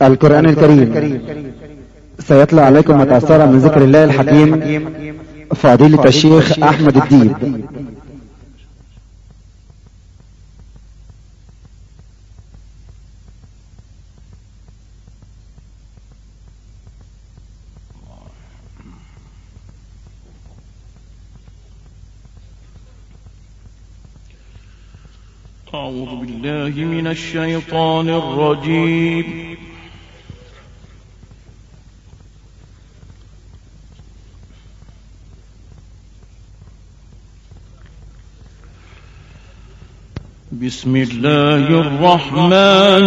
القرآن الكريم سيتلى عليكم ما تيسر من ذكر الله الحكيم فضيلة الشيخ أحمد الديب. أعوذ بالله من الشيطان الرجيم. بسم الله الرحمن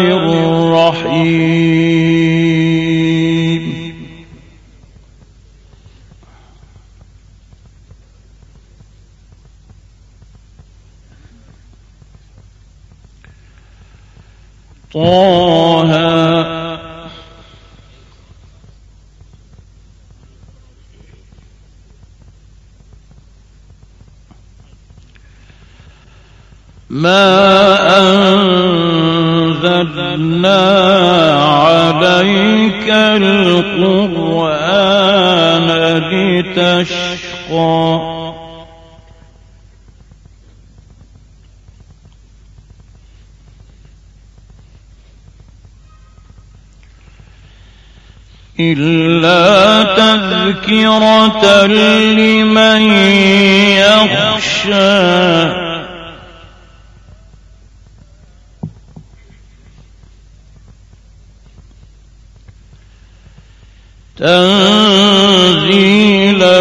الرحيم. طه ما أنزلنا عليك القرآن لتشقى إلا تذكرة لمن يخشى تنزيلا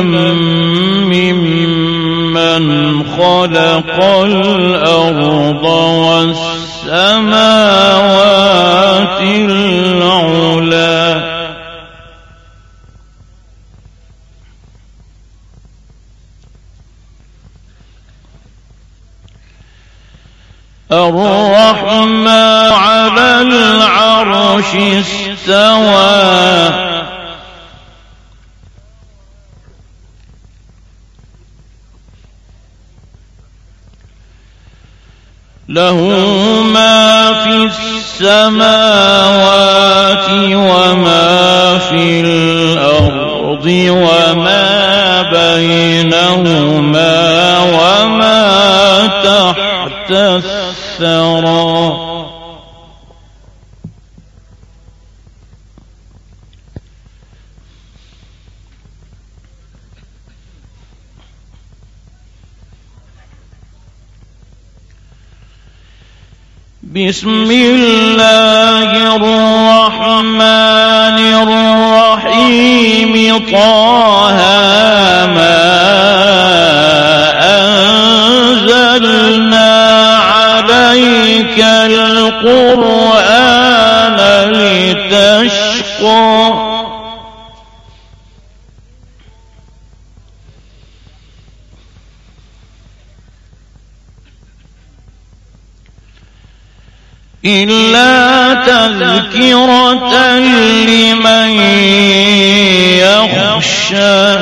ممن خلق الأرض والسماوات العلى الرحمن على العرش استوى له ما في السماوات وما في الأرض وما بينهما وما تحت الثرى بسم الله الرحمن الرحيم طه ما أنزلنا عليك القرآن لتشقى إلا تذكرة لمن يخشى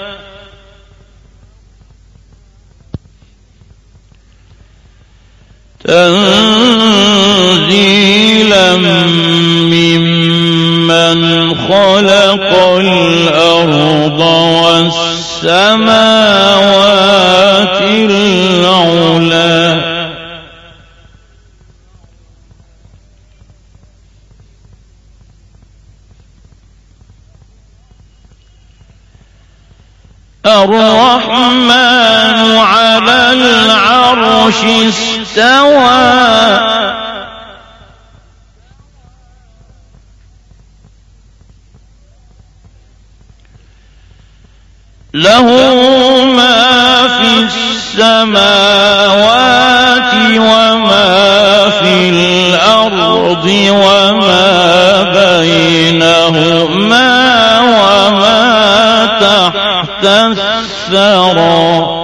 تنزيلا ممن خلق الأرض والسماوات العلى الرحمن على العرش استوى له ما في السماوات وما في الأرض وما بينهما وما تحت الثرى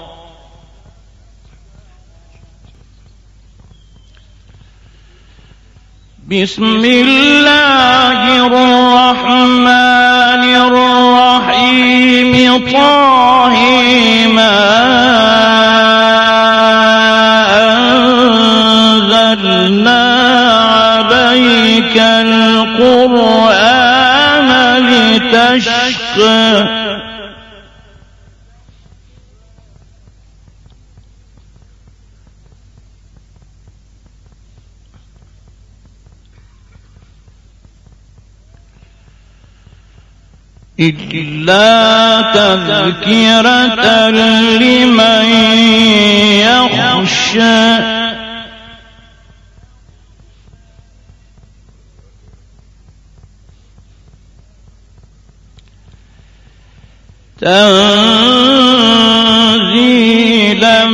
بسم الله الرحمن الرحيم طه ما أنزلنا عليك القرآن لتشقى إلا تذكرة لمن يخشى تنزيلا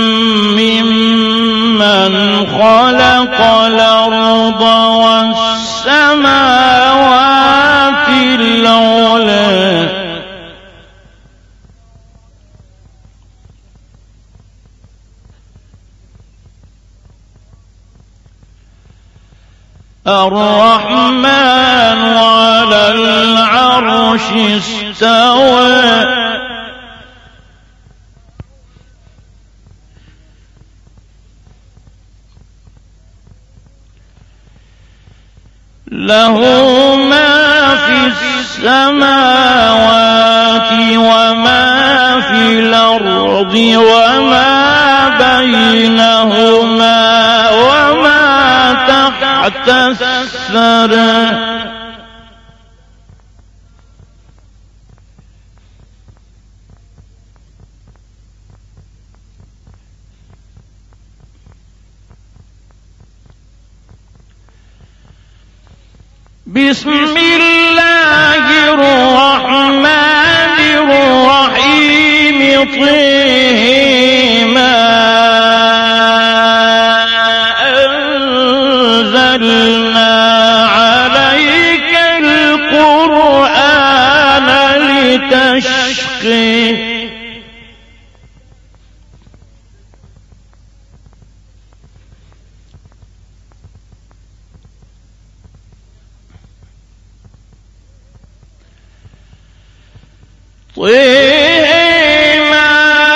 ممن خلق الأرض والسماوات العلى الرحمن على العرش استوى له ما في السماوات وما في الأرض وما بينهما وما تحت الثرى بسم الله الرحمن الرحيم طه ما أنزلنا عليك القرآن لتشقى ما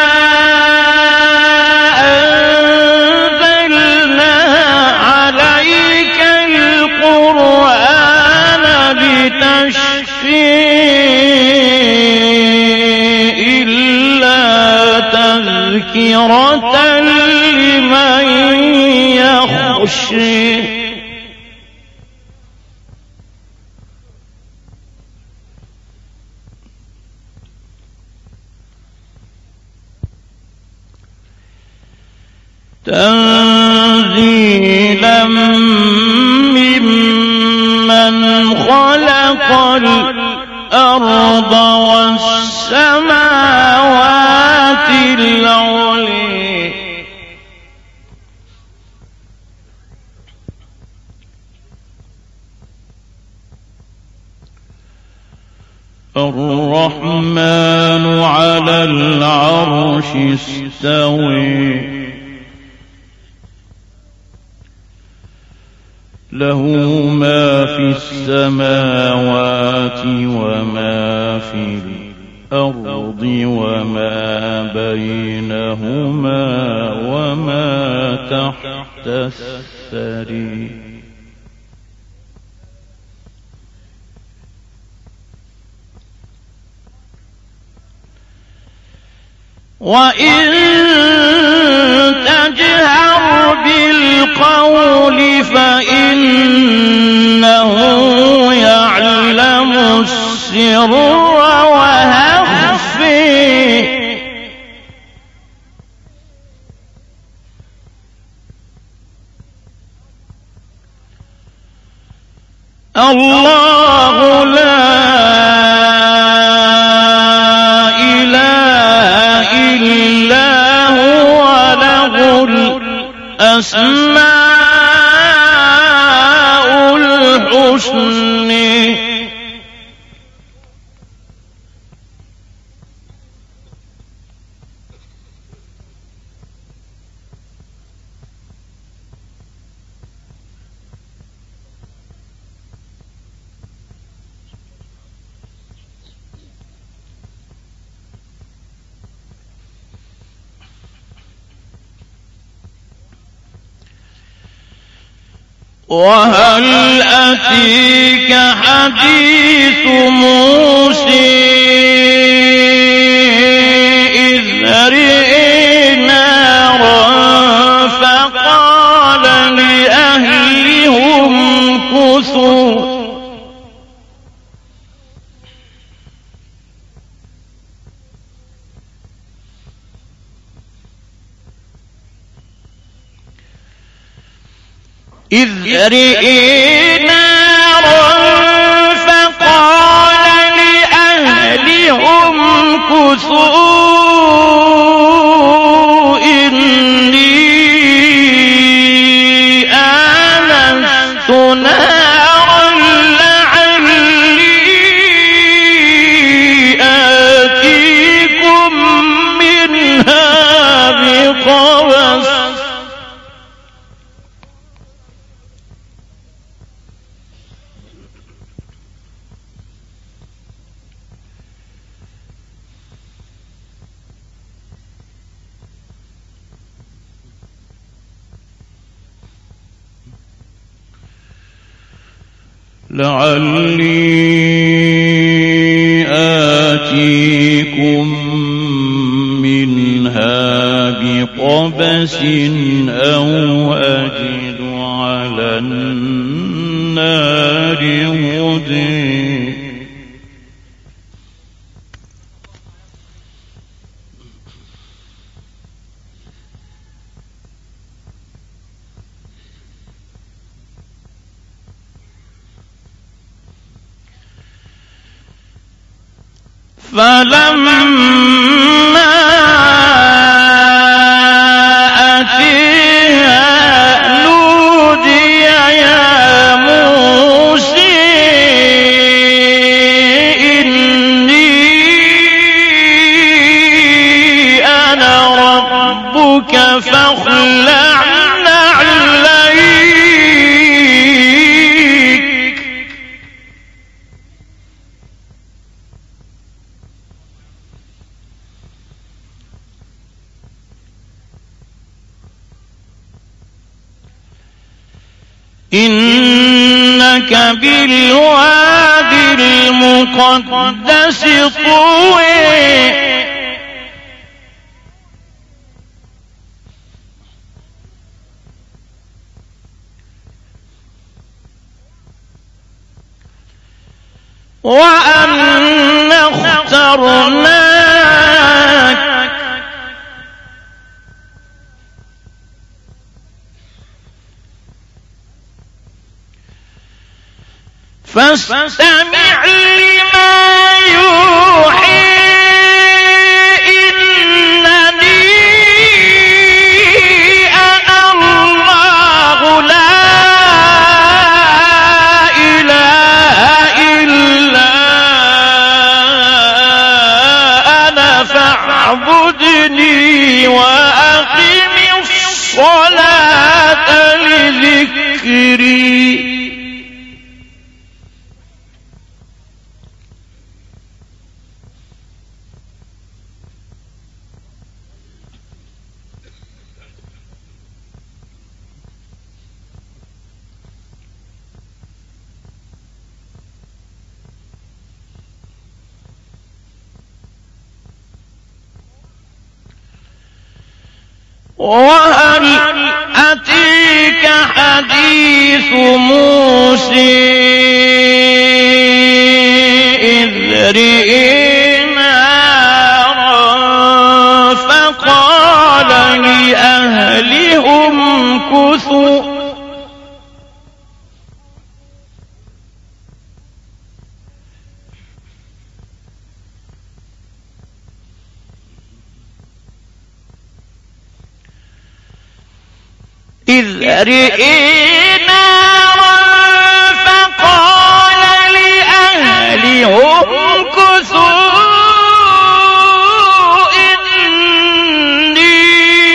أنزلنا عليك القرآن لتشقى إلا تذكرة لمن يخشى تنزيلا ممن خلق الأرض والسماوات العلى الرحمن على العرش استوى له ما في السماوات وما في الأرض وما بينهما وما تحت الثرى وإن تجهر بالقول فإنه يعلم السر وأخفي الله لا أسماء الحسنى وهل أتيك حديث موسى إذ رأى نارا فقال لأهلهم كثوا إني آنست نارا لعلي آتيكم منها بقبس آتيكم منها بقبس أو أجد على النار هدى. فلما أتيها نودي يا موسى إني أنا ربك فاخلع نعليك. إنك بالواد المقدس طوى وأنا اخترناك فاستمع لما يوحى إنني أنا الله لا إله إلا أنا فاعبدني وأقم الصلاة لذكري. وهل أتيك حديث موسى إذ رأى نارا فقال لأهلهم كثوا إذ رأى نارا فقال لأهلهم كثوا إني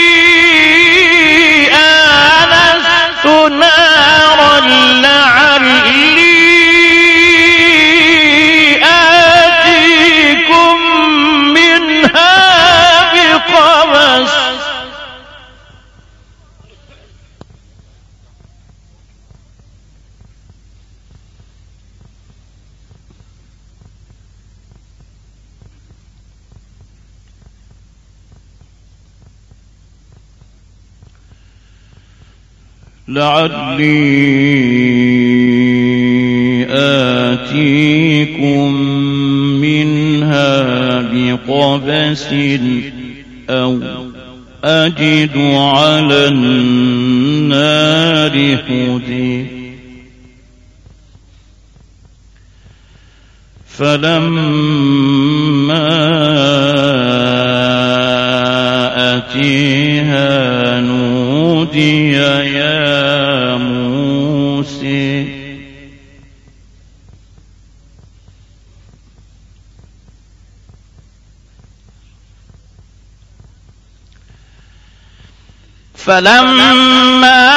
آنست نارا لعلي آتيكم منها بقبس لعلي آتيكم منها بقبس أو أجد على النار هدى. فلما أتيها نودي يا موسى. فلما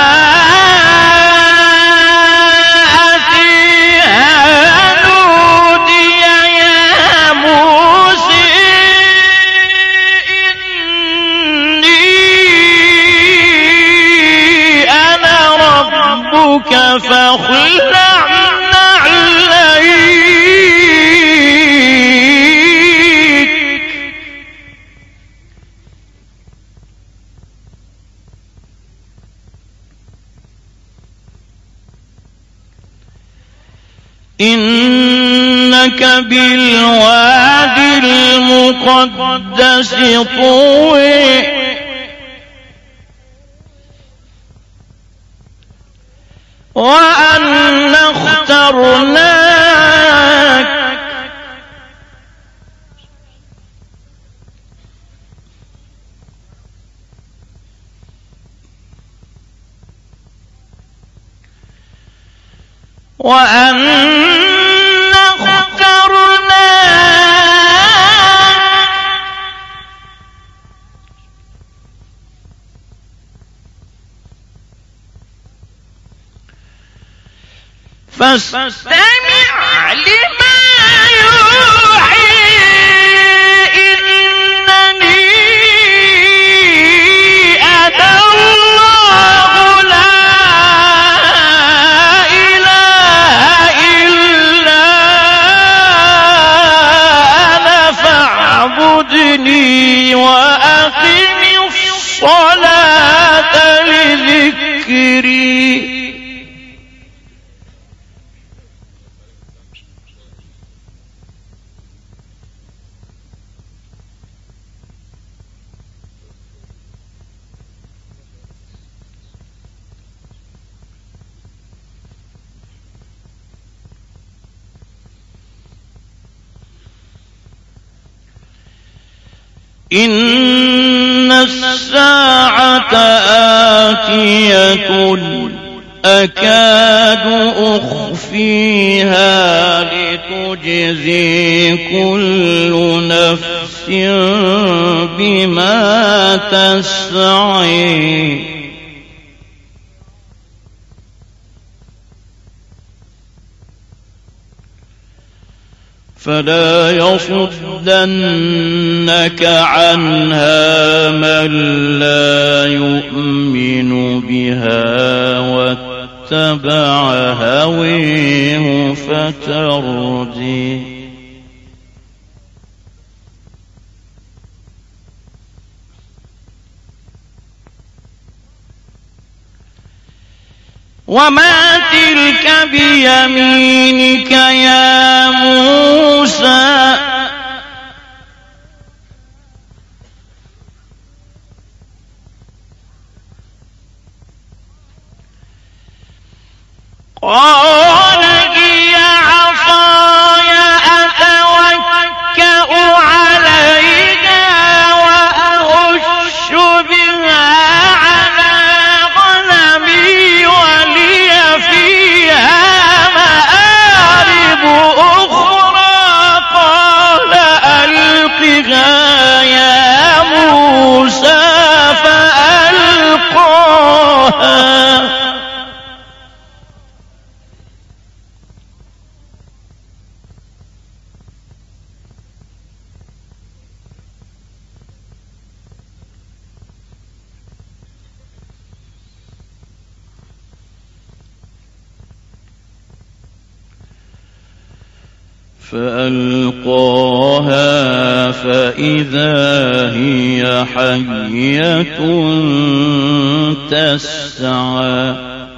فاخلع نعليك إنك بالوادي المقدس طوى وأنا اخترناك فاستمع لما يوحي إنني أنا الله لا إله إلا أنا فاعبدني وأقم الصلاة لذكري. إن الساعة آتية أكاد أخفيها لتجزي كل نفس بما تسعي فلا يصدنك عنها من لا يؤمن بها واتبع هويه فتردي. وما تلك بيمينك يا موسى؟ قال هي عصاي أتوكأ عليها وأهش بها على غنمي ولي فيها مآرب أخرى. قال ألقها يا موسى فألقاها فإذا هي حية تسعى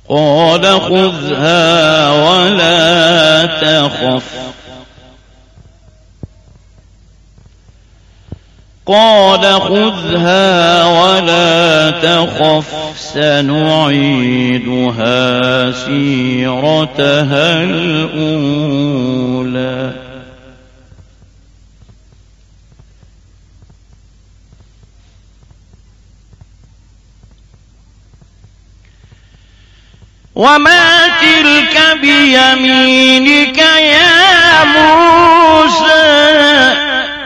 قال خذها ولا تخف سنعيدها سيرتها الأولى وما تلك بيمينك يا موسى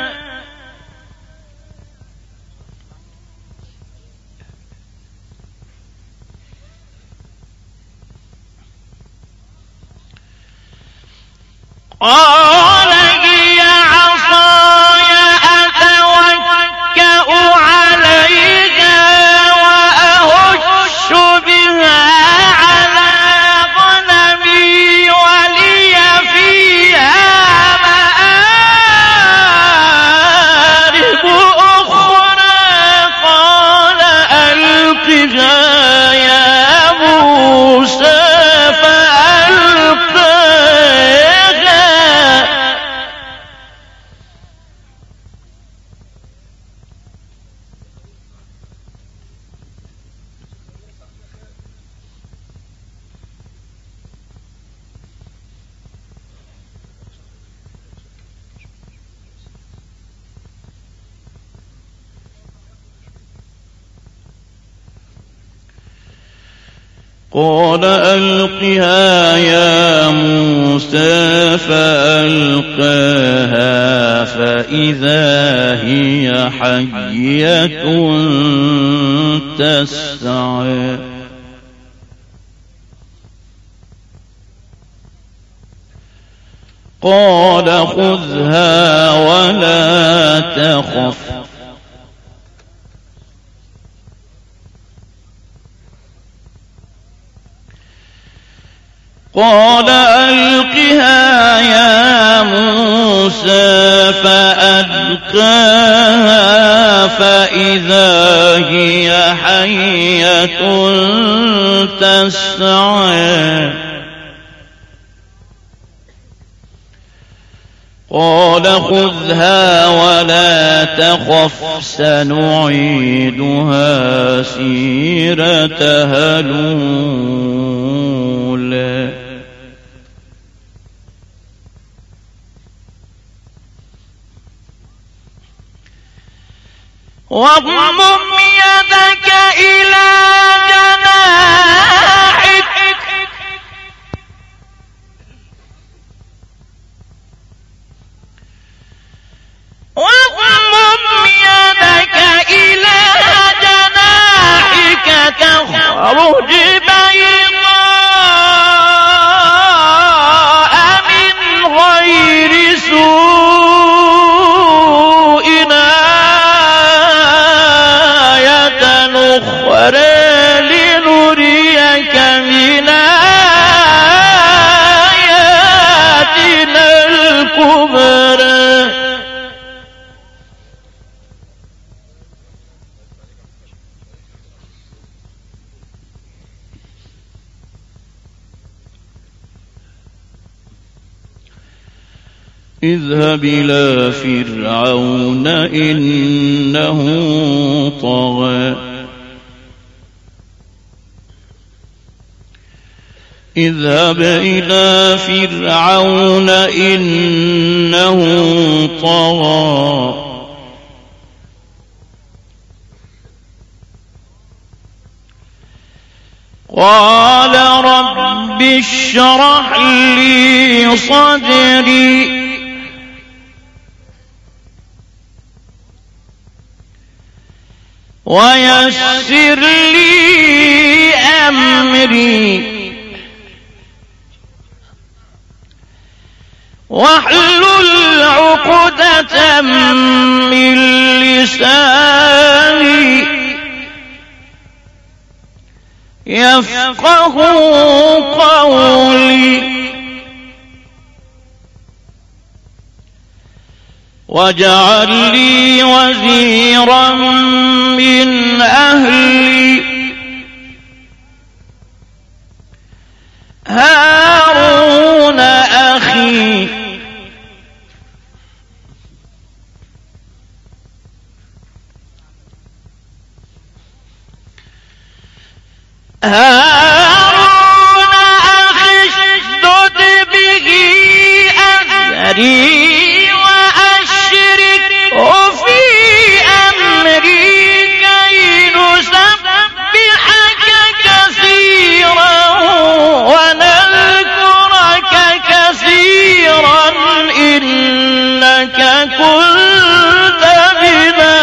قال هي عصاي أتوكأ عليها وأهش بها على غنمي ولي فيها مآرب أخرى قال ألقها يا موسى قال ألقها يا موسى فألقاها فإذا هي حية تسعى قال خذها ولا تخف قال ألقها يا موسى فألقاها فإذا هي حية تسعى قال خذها ولا تخف سنعيدها سيرتها الأولى واضمم يدك إلى جناحك تخرج بيضاء من غير سوء آية أخرى لنريك من آياتنا الكبرى اذهب إلى فرعون إنه طغى اذهب إلى فرعون إنه طغى قال رب اشرح لي صدري ويسر لي أمري واحلل عقدة من لساني يفقه قولي واجعل لي وزيرا من أهلي هارون أخي اشدد به أزري وأشركه في أمري كي نسبحك كثيرا ونذكرك كثيرا إنك كنت بنا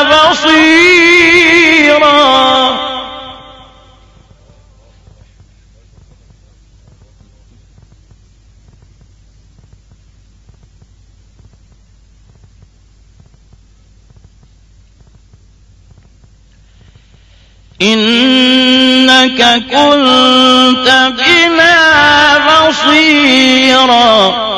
بصيرا. إنك كنت بنا بصيرا.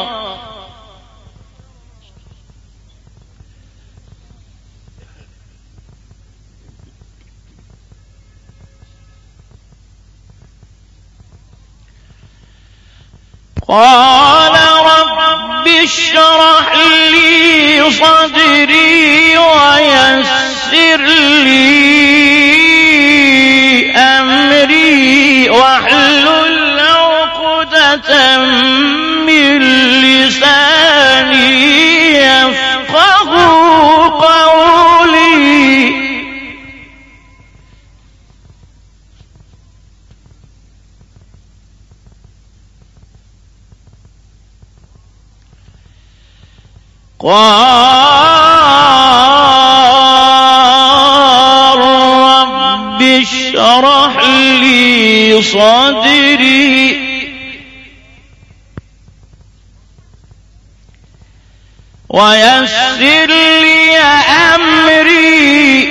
قال رب اشرح لي صدري ويسر لي أمري واحلل عقدة من لساني يفقهوا قولي. قال رب اشرح لي صدري ويسر لي أمري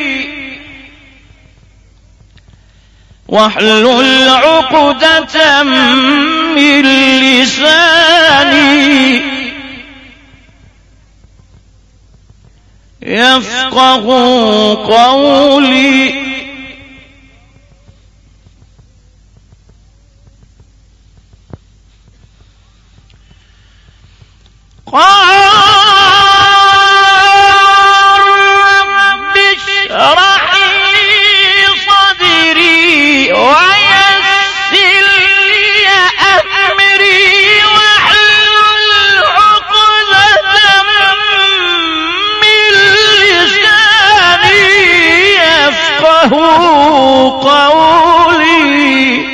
واحلل عقدة من لساني يفقهوا قولي. قال رب اشرح لي صدري ويسر لي أمري واحلل عقدة من لساني يفقهوا قولي.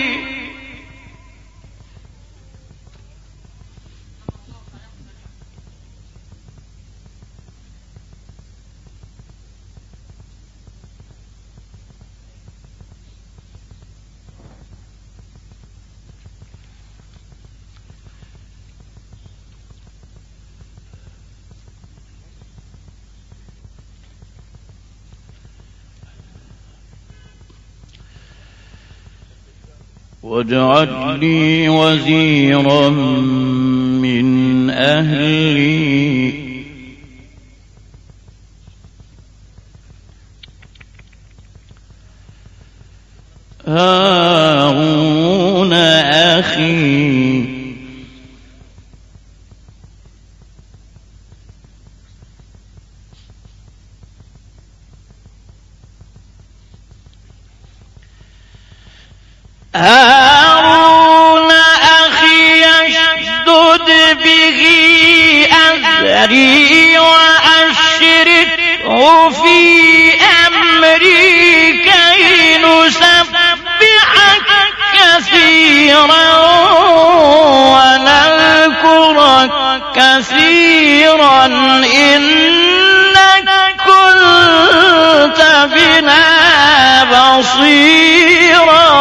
واجعل لي وزيرا من أهلي هارون أخي اشدد به أزري وأشركه في أمري كي نسبحك كثيرا ونذكرك كثيرا إنك كنت بنا بصيرا.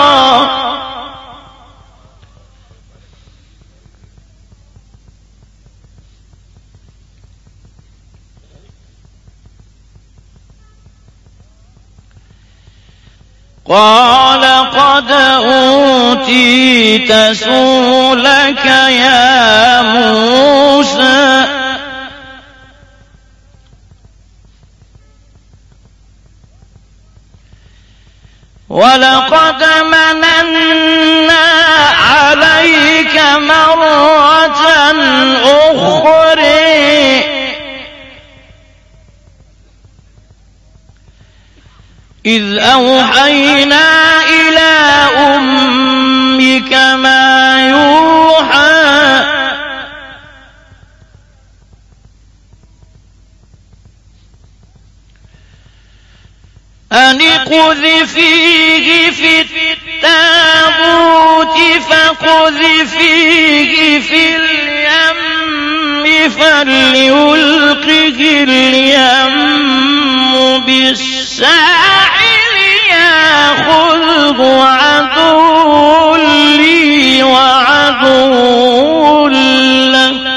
قال قد أوتيت سؤلك يا موسى ولقد مننا على عليك مرة أخرى إذ أوحينا إلى أمك ما يوحى أن اقذفيه في التابوت فاقذفيه في اليم فليلقه اليم بالساحل يأخذه عدو لي وعدو له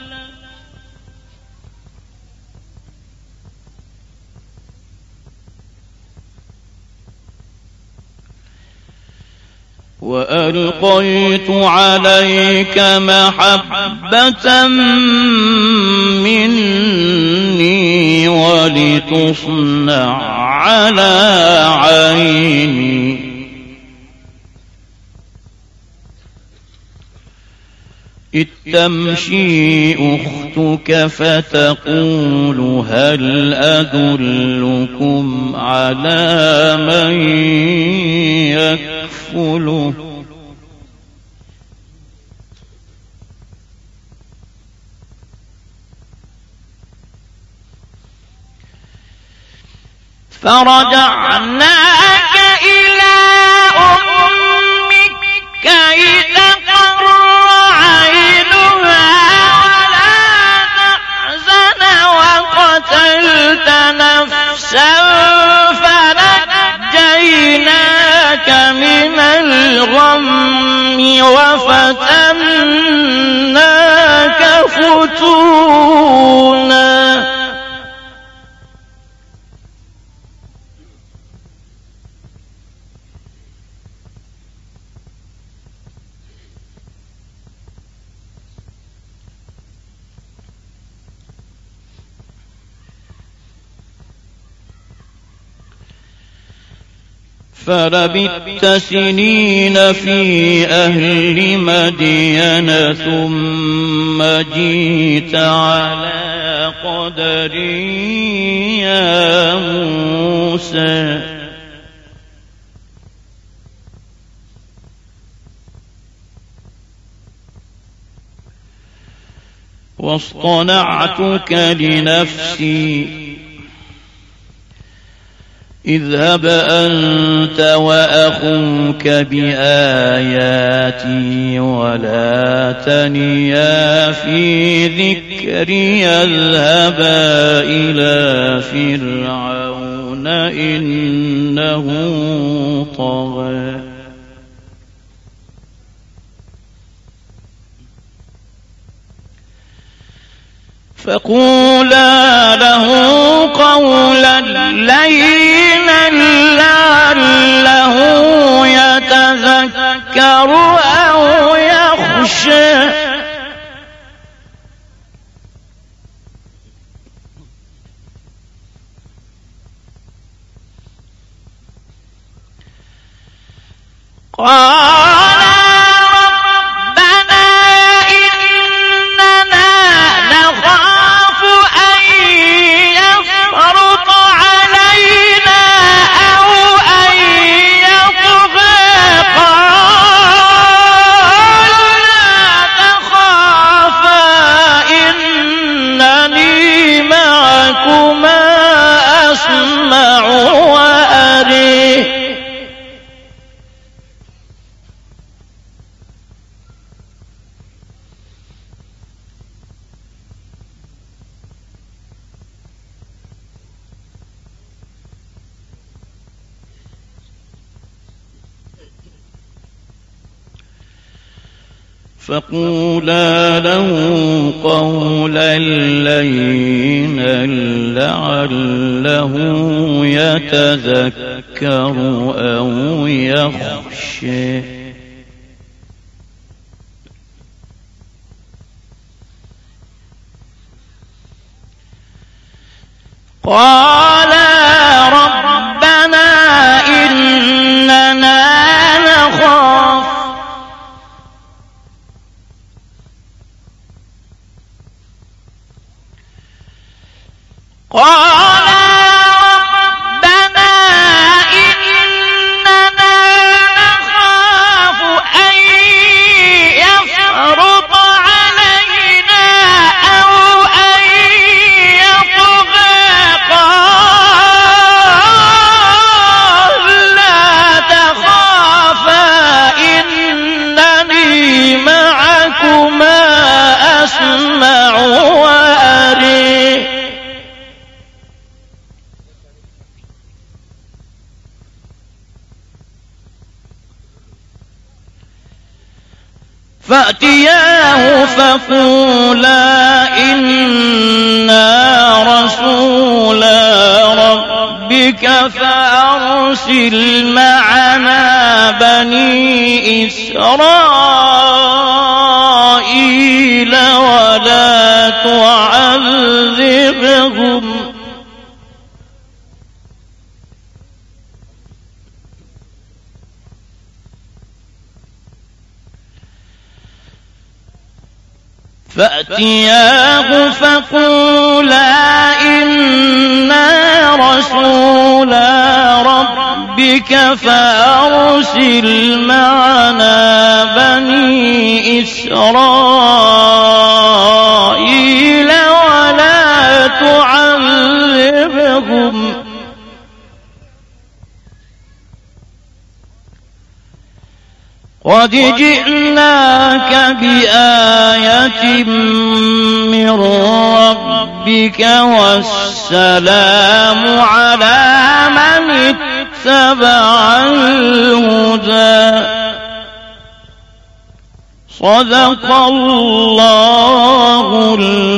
وألقيت عليك محبة مني ولتصنع على عيني إذ تمشي أختك فتقول هل أدلكم على من يكفله فرجعناك إلى أمك كي تقر عينها ولا تحزن وقتلت نفسا فنجيناك من الغم وفتناك فتونا فلبثت سنين في أهل مدين ثم جئت على قدري يا موسى واصطنعتك لنفسي اذهب أنت وأخوك بآياتي ولا تنيا في ذكري اذهبا إلى فرعون إنه طغى فقولا له قولا لينا لعله يتذكر أو يخشى قال ربنا إننا نخاف أن يفرط علينا أو أن يطغى قال لا تخافا إنني معكما أسمع وأري فقولا له قولا لينا لعله يتذكر أو يخشى قال ربنا إننا نخاف فأتياه فقولا إنا رسولا ربك فأرسل معنا بني إسرائيل ولا تعذبهم فأتياه فقولا إنا رسولا ربك فأرسل معنا بني إسرائيل ولا تعذبهم قد جئناك بآية من ربك والسلام على من اتبع الهدى صدق الله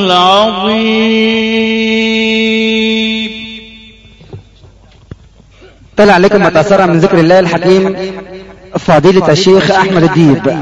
العظيم. طلع عليكم ما تأثر من ذكر الله الحكيم فضيلة الشيخ أحمد الديب.